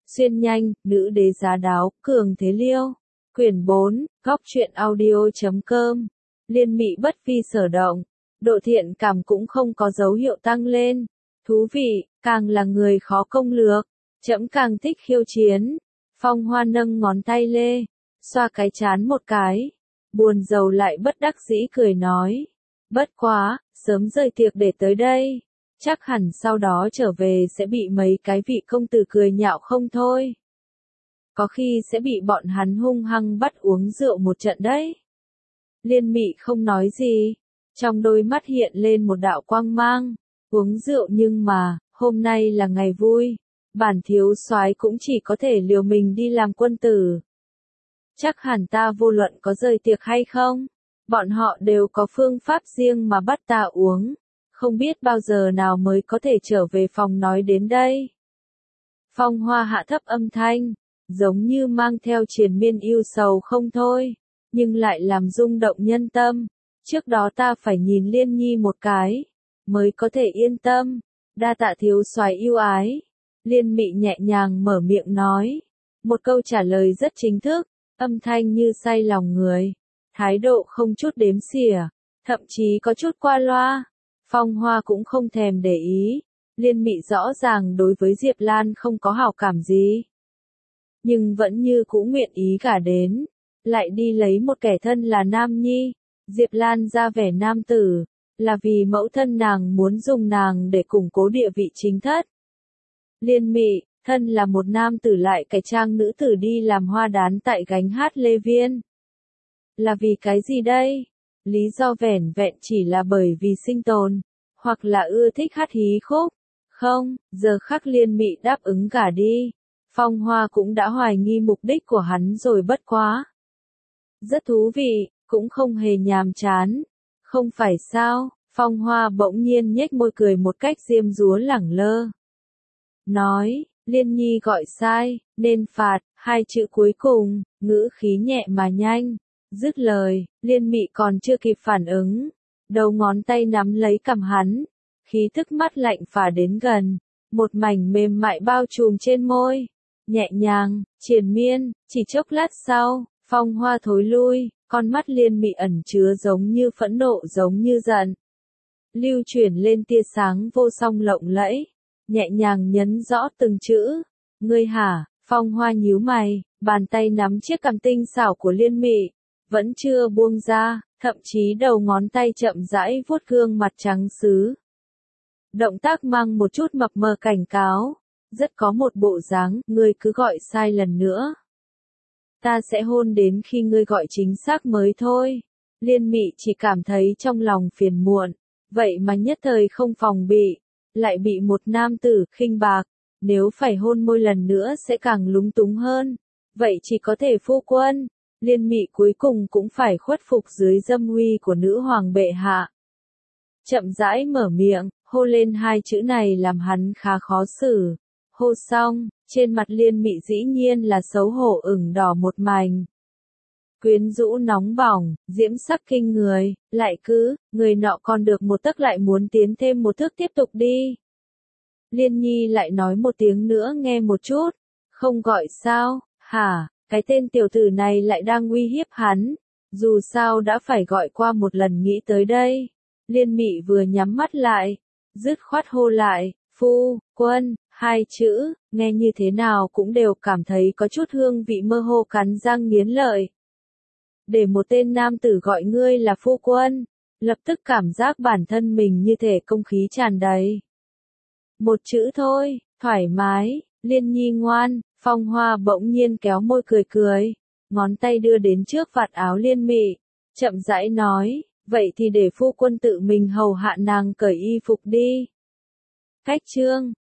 Xuyên nhanh, nữ đế giá đáo, cường thế liêu. Quyển 4, góc truyện audio.com. Liên mị bất vi sở động. Độ thiện cảm cũng không có dấu hiệu tăng lên. Thú vị, càng là người khó công lược. Trẫm càng thích khiêu chiến. Phong Hoa nâng ngón tay lê. Xoa cái chán một cái. Buồn rầu lại bất đắc dĩ cười nói. Bất quá, sớm rời tiệc để tới đây. Chắc hẳn sau đó trở về sẽ bị mấy cái vị công tử cười nhạo không thôi. Có khi sẽ bị bọn hắn hung hăng bắt uống rượu một trận đấy. Liên mị không nói gì. Trong đôi mắt hiện lên một đạo quang mang. Uống rượu nhưng mà, hôm nay là ngày vui. Bản thiếu soái cũng chỉ có thể liều mình đi làm quân tử. Chắc hẳn ta vô luận có rời tiệc hay không. Bọn họ đều có phương pháp riêng mà bắt ta uống. Không biết bao giờ nào mới có thể trở về phòng nói đến đây. Phong Hoa hạ thấp âm thanh, giống như mang theo triền miên ưu sầu không thôi, nhưng lại làm rung động nhân tâm. Trước đó ta phải nhìn Liên Nhi một cái, mới có thể yên tâm. Đa tạ thiếu soái yêu ái. Liên mị nhẹ nhàng mở miệng nói. Một câu trả lời rất chính thức, âm thanh như say lòng người. Thái độ không chút đếm xỉa, thậm chí có chút qua loa. Phong Hoa cũng không thèm để ý. Liên mị rõ ràng đối với Diệp Lan không có hảo cảm gì. Nhưng vẫn như cũ nguyện ý gả đến. Lại đi lấy một kẻ thân là nam nhi. Diệp Lan ra vẻ nam tử. Là vì mẫu thân nàng muốn dùng nàng để củng cố địa vị chính thất. Liên mị, thân là một nam tử lại cải trang nữ tử đi làm hoa đán tại gánh hát Lê Viên. Là vì cái gì đây? Lý do vẻn vẹn chỉ là bởi vì sinh tồn, hoặc là ưa thích hát hí khúc. Không, giờ khắc Liên mị đáp ứng cả đi. Phong Hoa cũng đã hoài nghi mục đích của hắn rồi bất quá. Rất thú vị, cũng không hề nhàm chán. Không phải sao, Phong Hoa bỗng nhiên nhếch môi cười một cách diêm dúa lẳng lơ. Nói, Liên Nhi gọi sai, nên phạt, hai chữ cuối cùng, ngữ khí nhẹ mà nhanh. Dứt lời, Liên mị còn chưa kịp phản ứng. Đầu ngón tay nắm lấy cằm hắn. Khí thức mắt lạnh phả đến gần. Một mảnh mềm mại bao trùm trên môi. Nhẹ nhàng, triền miên, chỉ chốc lát sau, Phong Hoa thối lui. Con mắt Liên mị ẩn chứa giống như phẫn nộ giống như giận. Lưu chuyển lên tia sáng vô song lộng lẫy. Nhẹ nhàng nhấn rõ từng chữ. Ngươi hả? Phong Hoa nhíu mày, bàn tay nắm chiếc cằm tinh xảo của Liên mị. Vẫn chưa buông ra, thậm chí đầu ngón tay chậm rãi vuốt gương mặt trắng sứ. Động tác mang một chút mập mờ cảnh cáo. Rất có một bộ dáng, ngươi cứ gọi sai lần nữa. Ta sẽ hôn đến khi ngươi gọi chính xác mới thôi. Liên mị chỉ cảm thấy trong lòng phiền muộn. Vậy mà nhất thời không phòng bị. Lại bị một nam tử khinh bạc. Nếu phải hôn môi lần nữa sẽ càng lúng túng hơn. Vậy chỉ có thể phu quân. Liên mị cuối cùng cũng phải khuất phục dưới dâm uy của nữ hoàng bệ hạ. Chậm rãi mở miệng, hô lên hai chữ này làm hắn khá khó xử. Hô xong, trên mặt Liên mị dĩ nhiên là xấu hổ ửng đỏ một mảnh. Quyến rũ nóng bỏng, diễm sắc kinh người, lại cứ, người nọ còn được một tấc lại muốn tiến thêm một thước tiếp tục đi. Liên Nhi lại nói một tiếng nữa nghe một chút, không gọi sao, hả? Cái tên tiểu tử này lại đang uy hiếp hắn. Dù sao đã phải gọi qua một lần nghĩ tới đây. Liên mị vừa nhắm mắt lại. Dứt khoát hô lại. Phu, quân, hai chữ. Nghe như thế nào cũng đều cảm thấy có chút hương vị mơ hồ cắn răng nghiến lợi. Để một tên nam tử gọi ngươi là phu quân. Lập tức cảm giác bản thân mình như thể công khí tràn đầy. Một chữ thôi, thoải mái. Liên Nhi ngoan. Phong Hoa bỗng nhiên kéo môi cười cười, ngón tay đưa đến trước vạt áo Liên mị, chậm rãi nói, vậy thì để phu quân tự mình hầu hạ nàng cởi y phục đi. Cách chương